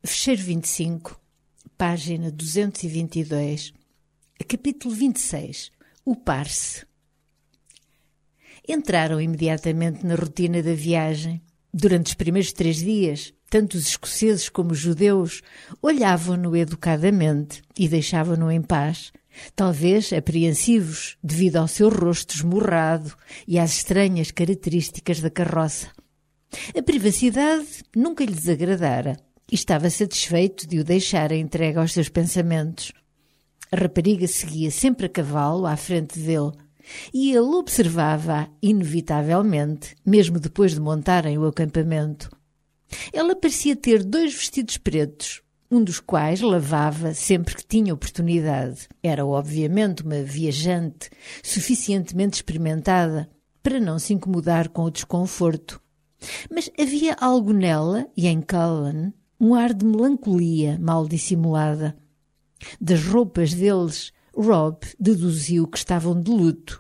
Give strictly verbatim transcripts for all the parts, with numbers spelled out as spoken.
Fecheiro vinte e cinco, página duzentos e vinte e dois, capítulo vinte e seis, o Parse. Entraram imediatamente na rotina da viagem. Durante os primeiros três dias, tanto os escoceses como os judeus olhavam-no educadamente e deixavam-no em paz, talvez apreensivos devido ao seu rosto esmurrado e às estranhas características da carroça. A privacidade nunca lhe desagradara e estava satisfeito de o deixar entregue aos seus pensamentos. A rapariga seguia sempre a cavalo à frente dele e ele observava-a inevitavelmente, mesmo depois de montarem o acampamento. Ela parecia ter dois vestidos pretos, um dos quais lavava sempre que tinha oportunidade. Era obviamente uma viajante suficientemente experimentada para não se incomodar com o desconforto. Mas havia algo nela e em Cullen um ar de melancolia mal dissimulada. Das roupas deles, Rob deduziu que estavam de luto.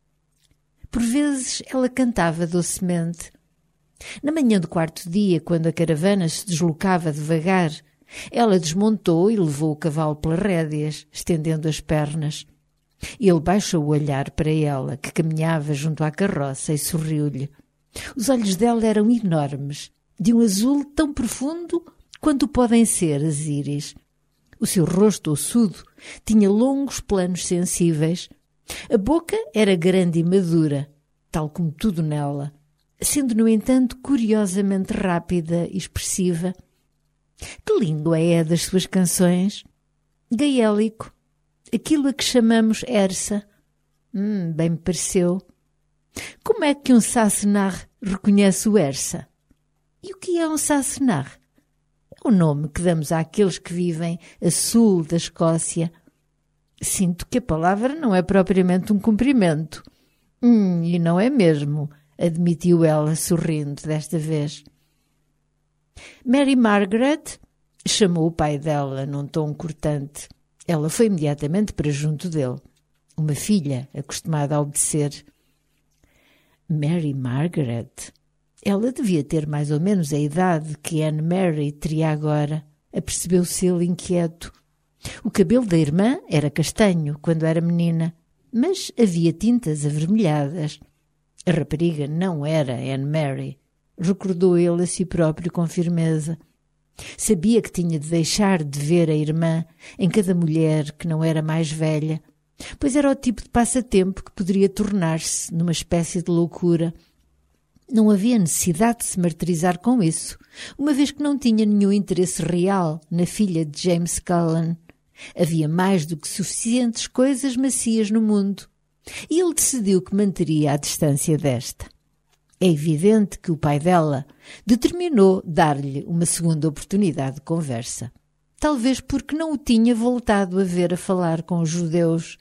Por vezes ela cantava docemente. Na manhã do quarto dia, quando a caravana se deslocava devagar, ela desmontou e levou o cavalo pelas rédeas, estendendo as pernas. Ele baixou o olhar para ela, que caminhava junto à carroça, e sorriu-lhe. Os olhos dela eram enormes, de um azul tão profundo quanto podem ser as íris. O seu rosto ossudo tinha longos planos sensíveis. A boca era grande e madura, tal como tudo nela, sendo, no entanto, curiosamente rápida e expressiva. Que língua é a das suas canções? Gaélico. Aquilo a que chamamos Ersa. Hum, bem me pareceu. Como é que um Sassenach reconhece o Ersa? E o que é um Sassenach? É o nome que damos àqueles que vivem a sul da Escócia. Sinto que a palavra não é propriamente um cumprimento. Hum, e não é mesmo, admitiu ela, sorrindo desta vez. Mary Margaret chamou o pai dela num tom cortante. Ela foi imediatamente para junto dele. Uma filha acostumada a obedecer. Mary Margaret? Ela devia ter mais ou menos a idade que Anne Mary teria agora, apercebeu-se ele inquieto. O cabelo da irmã era castanho quando era menina, mas havia tintas avermelhadas. A rapariga não era Anne Mary, recordou ele a si próprio com firmeza. Sabia que tinha de deixar de ver a irmã em cada mulher que não era mais velha, pois era o tipo de passatempo que poderia tornar-se numa espécie de loucura. Não havia necessidade de se martirizar com isso, uma vez que não tinha nenhum interesse real na filha de James Cullen. Havia mais do que suficientes coisas macias no mundo, e ele decidiu que manteria a distância desta. É evidente que o pai dela determinou dar-lhe uma segunda oportunidade de conversa, talvez porque não o tinha voltado a ver a falar com os judeus.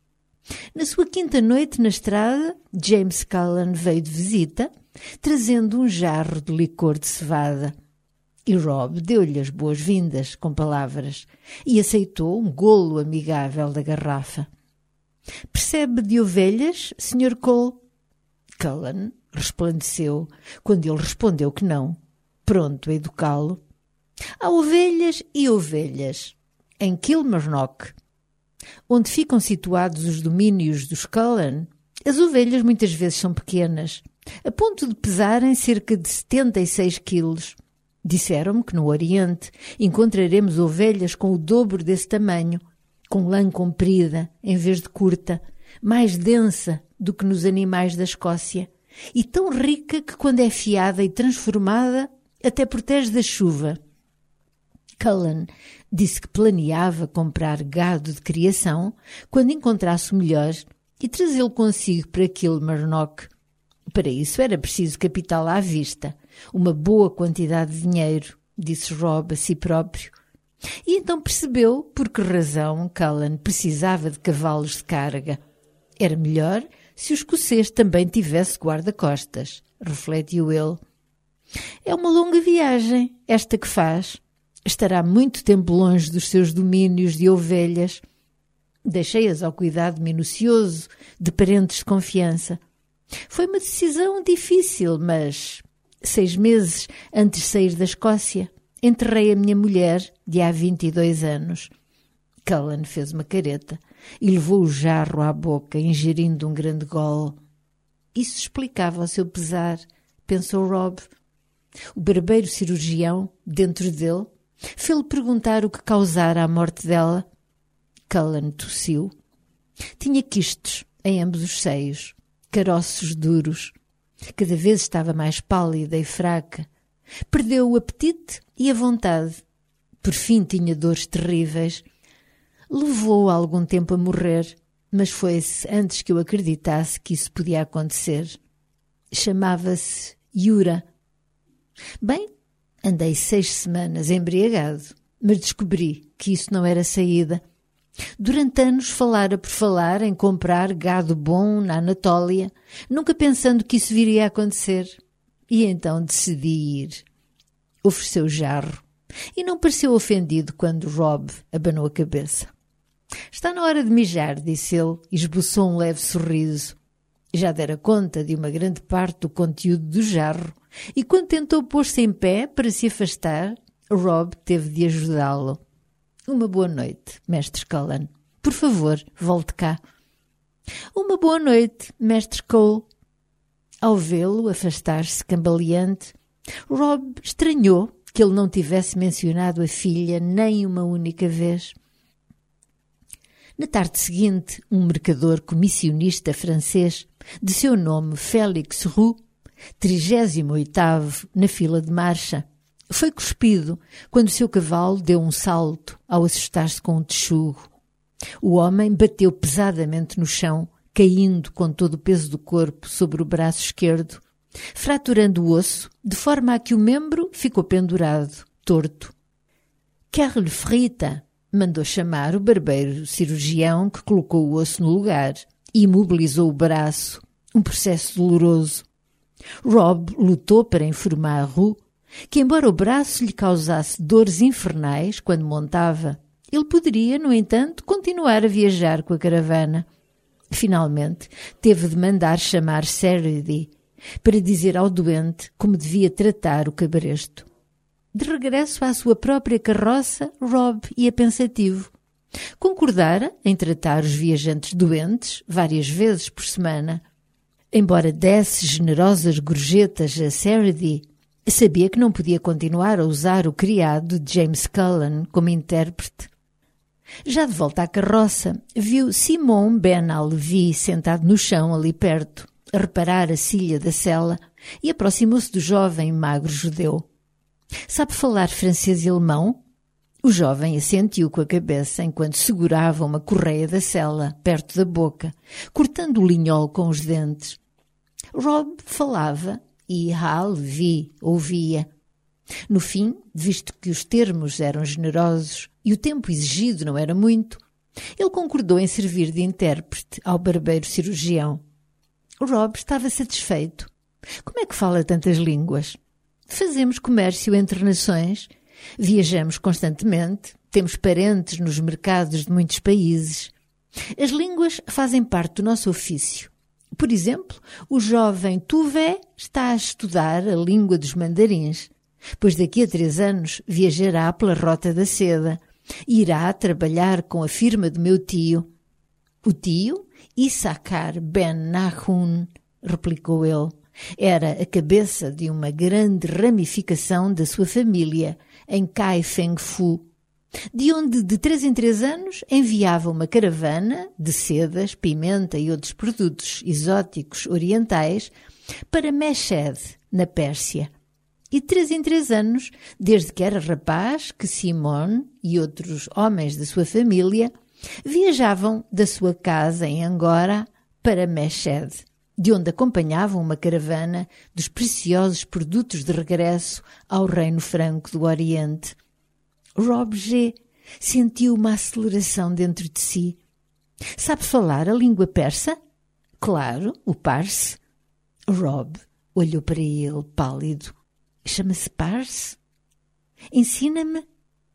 Na sua quinta noite na estrada, James Cullen veio de visita, trazendo um jarro de licor de cevada. E Rob deu-lhe as boas-vindas com palavras e aceitou um golo amigável da garrafa. «Percebe de ovelhas, senhor Cole?» Cullen resplandeceu quando ele respondeu que não, pronto a educá-lo. «Há ovelhas e ovelhas. Em Kilmarnock, onde ficam situados os domínios dos Cullen, as ovelhas muitas vezes são pequenas, a ponto de pesarem cerca de setenta e seis quilos. Disseram-me que no Oriente encontraremos ovelhas com o dobro desse tamanho, com lã comprida em vez de curta, mais densa do que nos animais da Escócia, e tão rica que quando é fiada e transformada até protege da chuva. Cullen disse que planeava comprar gado de criação quando encontrasse o melhor e trazê-lo consigo para Kilmarnock. Para isso era preciso capital à vista, uma boa quantidade de dinheiro, disse Rob a si próprio. E então percebeu por que razão Cullen precisava de cavalos de carga. Era melhor se o escocês também tivesse guarda-costas, refletiu ele. É uma longa viagem, esta que faz. Estará muito tempo longe dos seus domínios de ovelhas. Deixei-as ao cuidado minucioso de parentes de confiança. Foi uma decisão difícil, mas seis meses antes de sair da Escócia, enterrei a minha mulher de há vinte e dois anos. Cullen fez uma careta e levou o jarro à boca, ingerindo um grande gole. Isso explicava o seu pesar, pensou Rob. O barbeiro cirurgião, dentro dele, fê-lo perguntar o que causara a morte dela. Cullen tossiu. Tinha quistes em ambos os seios, caroços duros. Cada vez estava mais pálida e fraca. Perdeu o apetite e a vontade. Por fim tinha dores terríveis. Levou algum tempo a morrer, mas foi-se antes que eu acreditasse que isso podia acontecer. Chamava-se Yura. Bem, andei seis semanas embriagado, mas descobri que isso não era saída. Durante anos falara por falar em comprar gado bom na Anatólia, nunca pensando que isso viria a acontecer. E então decidi ir. Ofereceu o jarro e não pareceu ofendido quando Rob abanou a cabeça. Está na hora de mijar, disse ele e esboçou um leve sorriso. Já dera conta de uma grande parte do conteúdo do jarro e quando tentou pôr-se em pé para se afastar, Rob teve de ajudá-lo. Uma boa noite, mestre Cullen. Por favor, volte cá. Uma boa noite, mestre Cole. Ao vê-lo afastar-se cambaleante, Rob estranhou que ele não tivesse mencionado a filha nem uma única vez. Na tarde seguinte, um mercador comissionista francês, de seu nome Félix Roux, trigésimo oitavo na fila de marcha, foi cuspido quando seu cavalo deu um salto ao assustar-se com um texugo. O homem bateu pesadamente no chão, caindo com todo o peso do corpo sobre o braço esquerdo, fraturando o osso, de forma a que o membro ficou pendurado, torto. Carl Frita mandou chamar o barbeiro cirurgião que colocou o osso no lugar e imobilizou o braço, um processo doloroso. Rob lutou para informar a Roux que, embora o braço lhe causasse dores infernais quando montava, ele poderia, no entanto, continuar a viajar com a caravana. Finalmente, teve de mandar chamar Seredy para dizer ao doente como devia tratar o cabresto. De regresso à sua própria carroça, Rob ia pensativo. Concordara em tratar os viajantes doentes várias vezes por semana. Embora desse generosas gorjetas a Seredy, sabia que não podia continuar a usar o criado de James Cullen como intérprete. Já de volta à carroça, viu Simon Ben Alvi sentado no chão ali perto, a reparar a cilha da cela, e aproximou-se do jovem magro judeu. Sabe falar francês e alemão? O jovem assentiu com a cabeça enquanto segurava uma correia da cela perto da boca, cortando o linhol com os dentes. Rob falava e Alvi ouvia. No fim, visto que os termos eram generosos e o tempo exigido não era muito, ele concordou em servir de intérprete ao barbeiro cirurgião. Rob estava satisfeito. Como é que fala tantas línguas? Fazemos comércio entre nações, viajamos constantemente, temos parentes nos mercados de muitos países. As línguas fazem parte do nosso ofício. Por exemplo, o jovem Tuvé está a estudar a língua dos mandarins, pois daqui a três anos viajará pela Rota da Seda e irá trabalhar com a firma do meu tio. O tio, Issachar Ben Nahum, replicou ele, era a cabeça de uma grande ramificação da sua família em Kai Feng Fu, de onde de três em três anos enviava uma caravana de sedas, pimenta e outros produtos exóticos orientais para Meshed, na Pérsia. E de três em três anos, desde que era rapaz, que Simon e outros homens da sua família viajavam da sua casa em Angora para Meshed, de onde acompanhavam uma caravana dos preciosos produtos de regresso ao Reino Franco do Oriente. Rob G. sentiu uma aceleração dentro de si. Sabe falar a língua persa? Claro, o parse. Rob olhou para ele, pálido. Chama-se parse? Ensina-me.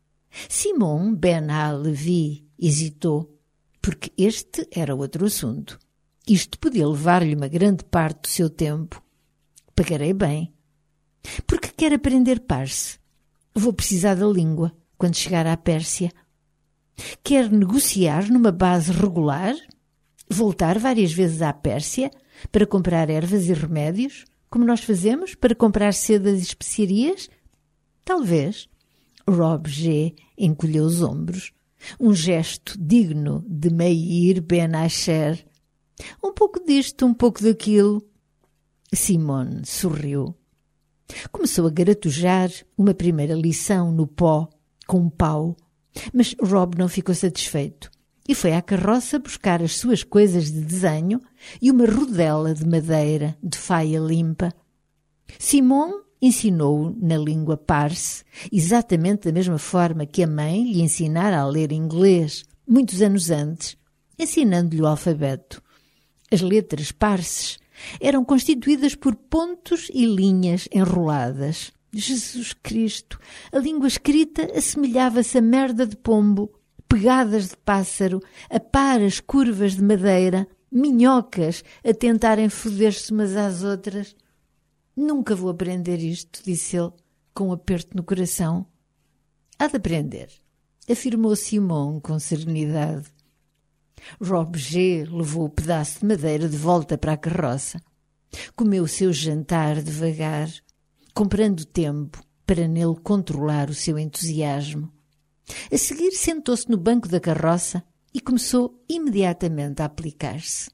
Simon Ben Alvi hesitou, porque este era outro assunto. Isto podia levar-lhe uma grande parte do seu tempo. Pagarei bem. Por que quer aprender parse? Vou precisar da língua quando chegar à Pérsia. Quer negociar numa base regular? Voltar várias vezes à Pérsia para comprar ervas e remédios, como nós fazemos para comprar sedas e especiarias? Talvez. Rob G. encolheu os ombros. Um gesto digno de Meir Ben Asher. Um pouco disto, um pouco daquilo. Simone sorriu. Começou a garatujar uma primeira lição no pó, com um pau, mas Rob não ficou satisfeito e foi à carroça buscar as suas coisas de desenho e uma rodela de madeira de faia limpa. Simone ensinou-o na língua parse, exatamente da mesma forma que a mãe lhe ensinara a ler inglês, muitos anos antes, ensinando-lhe o alfabeto. As letras parses eram constituídas por pontos e linhas enroladas. Jesus Cristo! A língua escrita assemelhava-se a merda de pombo, pegadas de pássaro, a par as curvas de madeira, minhocas a tentarem foder-se umas às outras. Nunca vou aprender isto, disse ele, com um aperto no coração. Há de aprender, afirmou Simone com serenidade. Rob G. levou o pedaço de madeira de volta para a carroça. Comeu o seu jantar devagar, comprando tempo para nele controlar o seu entusiasmo. A seguir sentou-se no banco da carroça e começou imediatamente a aplicar-se.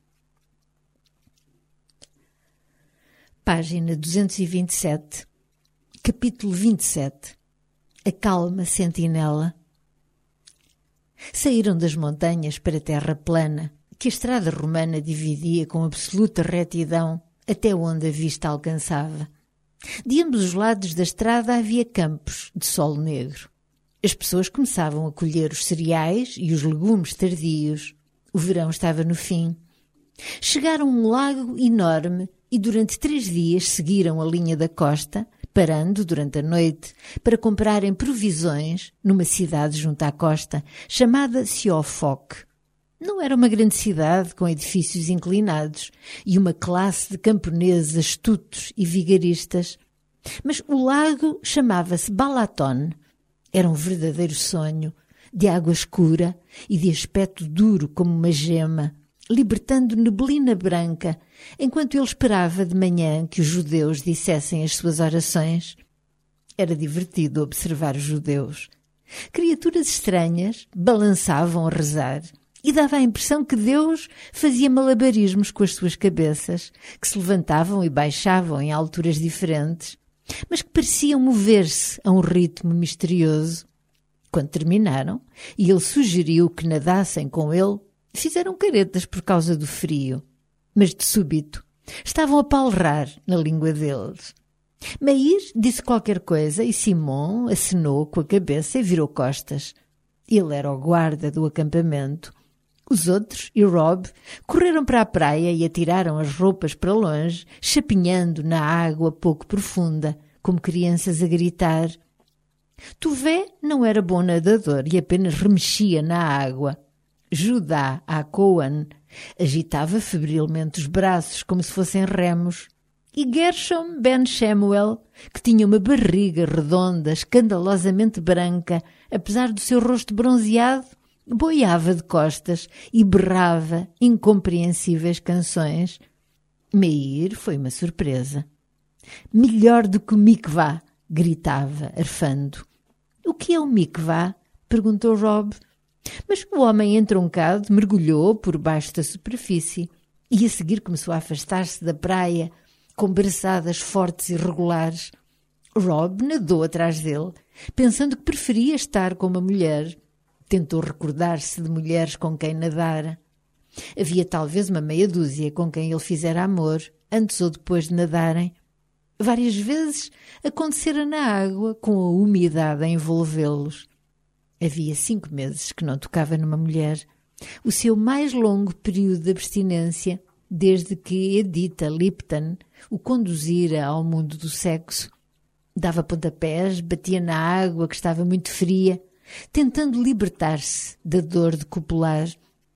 Página duzentos e vinte e sete, capítulo vinte e sete. A calma sentinela. Saíram das montanhas para a terra plana, que a estrada romana dividia com absoluta retidão até onde a vista alcançava. De ambos os lados da estrada havia campos de solo negro. As pessoas começavam a colher os cereais e os legumes tardios. O verão estava no fim. Chegaram a um lago enorme e durante três dias seguiram a linha da costa, parando durante a noite para comprarem provisões numa cidade junto à costa, chamada Siofok. Não era uma grande cidade com edifícios inclinados e uma classe de camponeses astutos e vigaristas, mas o lago chamava-se Balaton. Era um verdadeiro sonho, de água escura e de aspecto duro como uma gema, libertando neblina branca, enquanto ele esperava de manhã que os judeus dissessem as suas orações. Era divertido observar os judeus. Criaturas estranhas balançavam a rezar e dava a impressão que Deus fazia malabarismos com as suas cabeças, que se levantavam e baixavam em alturas diferentes, mas que pareciam mover-se a um ritmo misterioso. Quando terminaram, e ele sugeriu que nadassem com ele, fizeram caretas por causa do frio, mas de súbito estavam a palrar na língua deles. Meir disse qualquer coisa e Simon acenou com a cabeça e virou costas. Ele era o guarda do acampamento. Os outros e Rob correram para a praia e atiraram as roupas para longe, chapinhando na água pouco profunda, como crianças a gritar. Tuvé não era bom nadador e apenas remexia na água. Judá a Coan agitava febrilmente os braços como se fossem remos. E Gershom Ben Shemuel, que tinha uma barriga redonda, escandalosamente branca, apesar do seu rosto bronzeado, boiava de costas e berrava incompreensíveis canções. Meir foi uma surpresa. Melhor do que o mikvá, gritava, arfando. O que é o mikvá? Perguntou Rob. Mas o homem entroncado mergulhou por baixo da superfície e a seguir começou a afastar-se da praia com braçadas fortes e regulares. Rob nadou atrás dele, pensando que preferia estar com uma mulher. Tentou recordar-se de mulheres com quem nadara. Havia talvez uma meia dúzia com quem ele fizera amor, antes ou depois de nadarem. Várias vezes acontecera na água, com a umidade a envolvê-los. Havia cinco meses que não tocava numa mulher, o seu mais longo período de abstinência, desde que Edita Lipton o conduzira ao mundo do sexo. Dava pontapés, batia na água que estava muito fria, tentando libertar-se da dor de copular.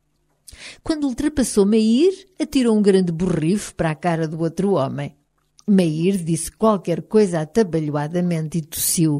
Quando ultrapassou Meir, atirou um grande borrifo para a cara do outro homem. Meir disse qualquer coisa atabalhoadamente e tossiu.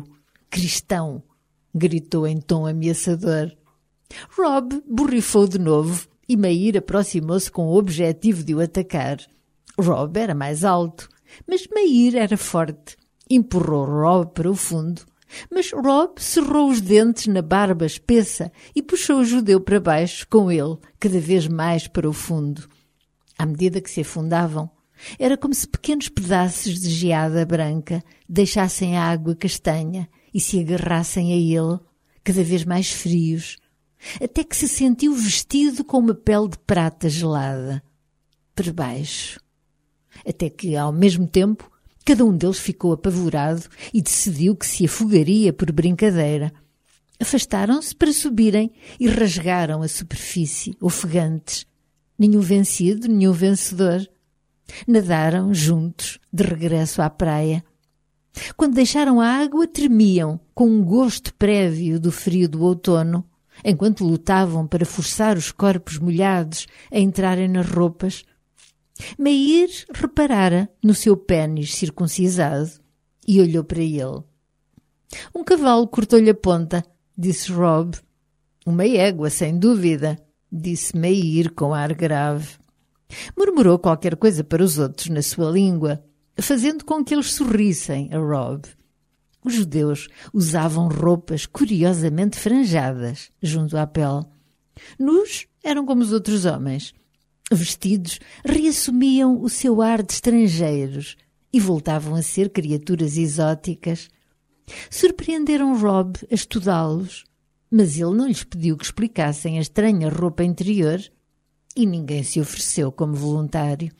cristão!» gritou em tom ameaçador. Rob borrifou de novo e Meir aproximou-se com o objetivo de o atacar. Rob era mais alto, mas Meir era forte. Empurrou Rob para o fundo, mas Rob cerrou os dentes na barba espessa e puxou o judeu para baixo com ele, cada vez mais para o fundo. À medida que se afundavam, era como se pequenos pedaços de geada branca deixassem a água castanha e se agarrassem a ele, cada vez mais frios, até que se sentiu vestido com uma pele de prata gelada, por baixo. Até que, ao mesmo tempo, cada um deles ficou apavorado e decidiu que se afogaria por brincadeira. Afastaram-se para subirem e rasgaram a superfície, ofegantes. Nenhum vencido, nenhum vencedor. Nadaram juntos, de regresso à praia. Quando deixaram a água, tremiam, com um gosto prévio do frio do outono, enquanto lutavam para forçar os corpos molhados a entrarem nas roupas. Meir reparara no seu pênis circuncisado e olhou para ele. «Um cavalo cortou-lhe a ponta», disse Rob. «Uma égua, sem dúvida», disse Meir com ar grave. Murmurou qualquer coisa para os outros na sua língua, fazendo com que eles sorrissem a Rob. Os judeus usavam roupas curiosamente franjadas junto à pele. Nus eram como os outros homens. Vestidos, reassumiam o seu ar de estrangeiros e voltavam a ser criaturas exóticas. Surpreenderam Rob a estudá-los, mas ele não lhes pediu que explicassem a estranha roupa interior e ninguém se ofereceu como voluntário.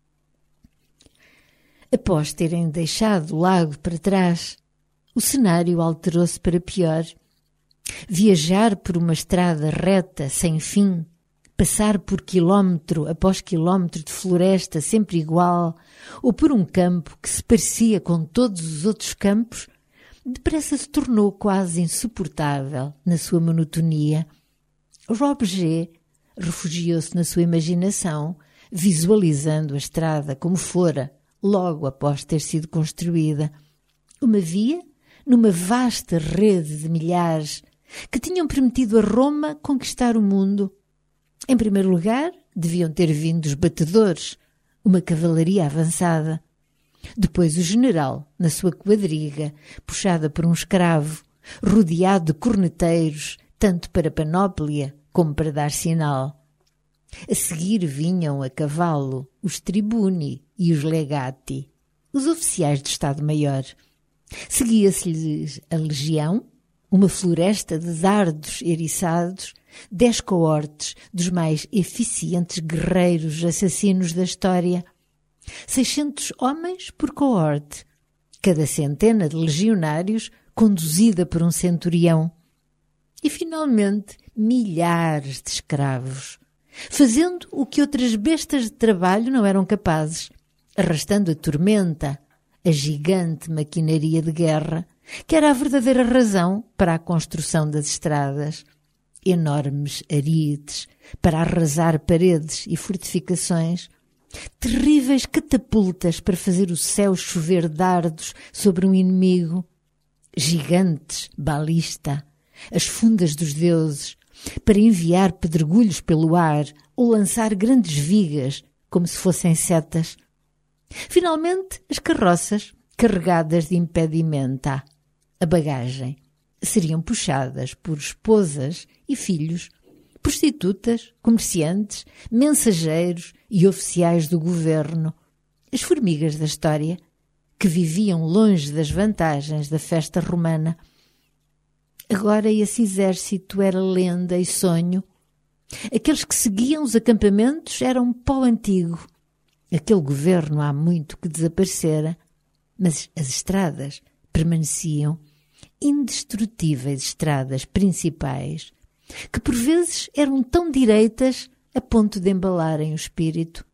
Após terem deixado o lago para trás, o cenário alterou-se para pior. Viajar por uma estrada reta, sem fim, passar por quilómetro após quilómetro de floresta sempre igual, ou por um campo que se parecia com todos os outros campos, depressa se tornou quase insuportável na sua monotonia. Rob G. refugiou-se na sua imaginação, visualizando a estrada como fora, logo após ter sido construída. Uma via numa vasta rede de milhares que tinham permitido a Roma conquistar o mundo. Em primeiro lugar, deviam ter vindo os batedores, uma cavalaria avançada. Depois o general, na sua quadriga, puxada por um escravo, rodeado de corneteiros, tanto para panóplia como para dar sinal. A seguir vinham a cavalo os tribuni e os legati, os oficiais de Estado-Maior. Seguia-se-lhes a legião, uma floresta de dardos eriçados, dez coortes dos mais eficientes guerreiros assassinos da história. Seiscentos homens por coorte, cada centena de legionários conduzida por um centurião. E, finalmente, milhares de escravos, fazendo o que outras bestas de trabalho não eram capazes, arrastando a tormenta, a gigante maquinaria de guerra, que era a verdadeira razão para a construção das estradas. Enormes arides para arrasar paredes e fortificações, terríveis catapultas para fazer o céu chover dardos sobre um inimigo, gigantes balista, as fundas dos deuses, para enviar pedregulhos pelo ar ou lançar grandes vigas como se fossem setas. Finalmente, as carroças, carregadas de impedimenta, a bagagem, seriam puxadas por esposas e filhos, prostitutas, comerciantes, mensageiros e oficiais do governo, as formigas da história, que viviam longe das vantagens da festa romana. Agora esse exército era lenda e sonho. Aqueles que seguiam os acampamentos eram pó antigo. Aquele governo há muito que desaparecera, mas as estradas permaneciam, indestrutíveis estradas principais, que por vezes eram tão direitas a ponto de embalarem o espírito.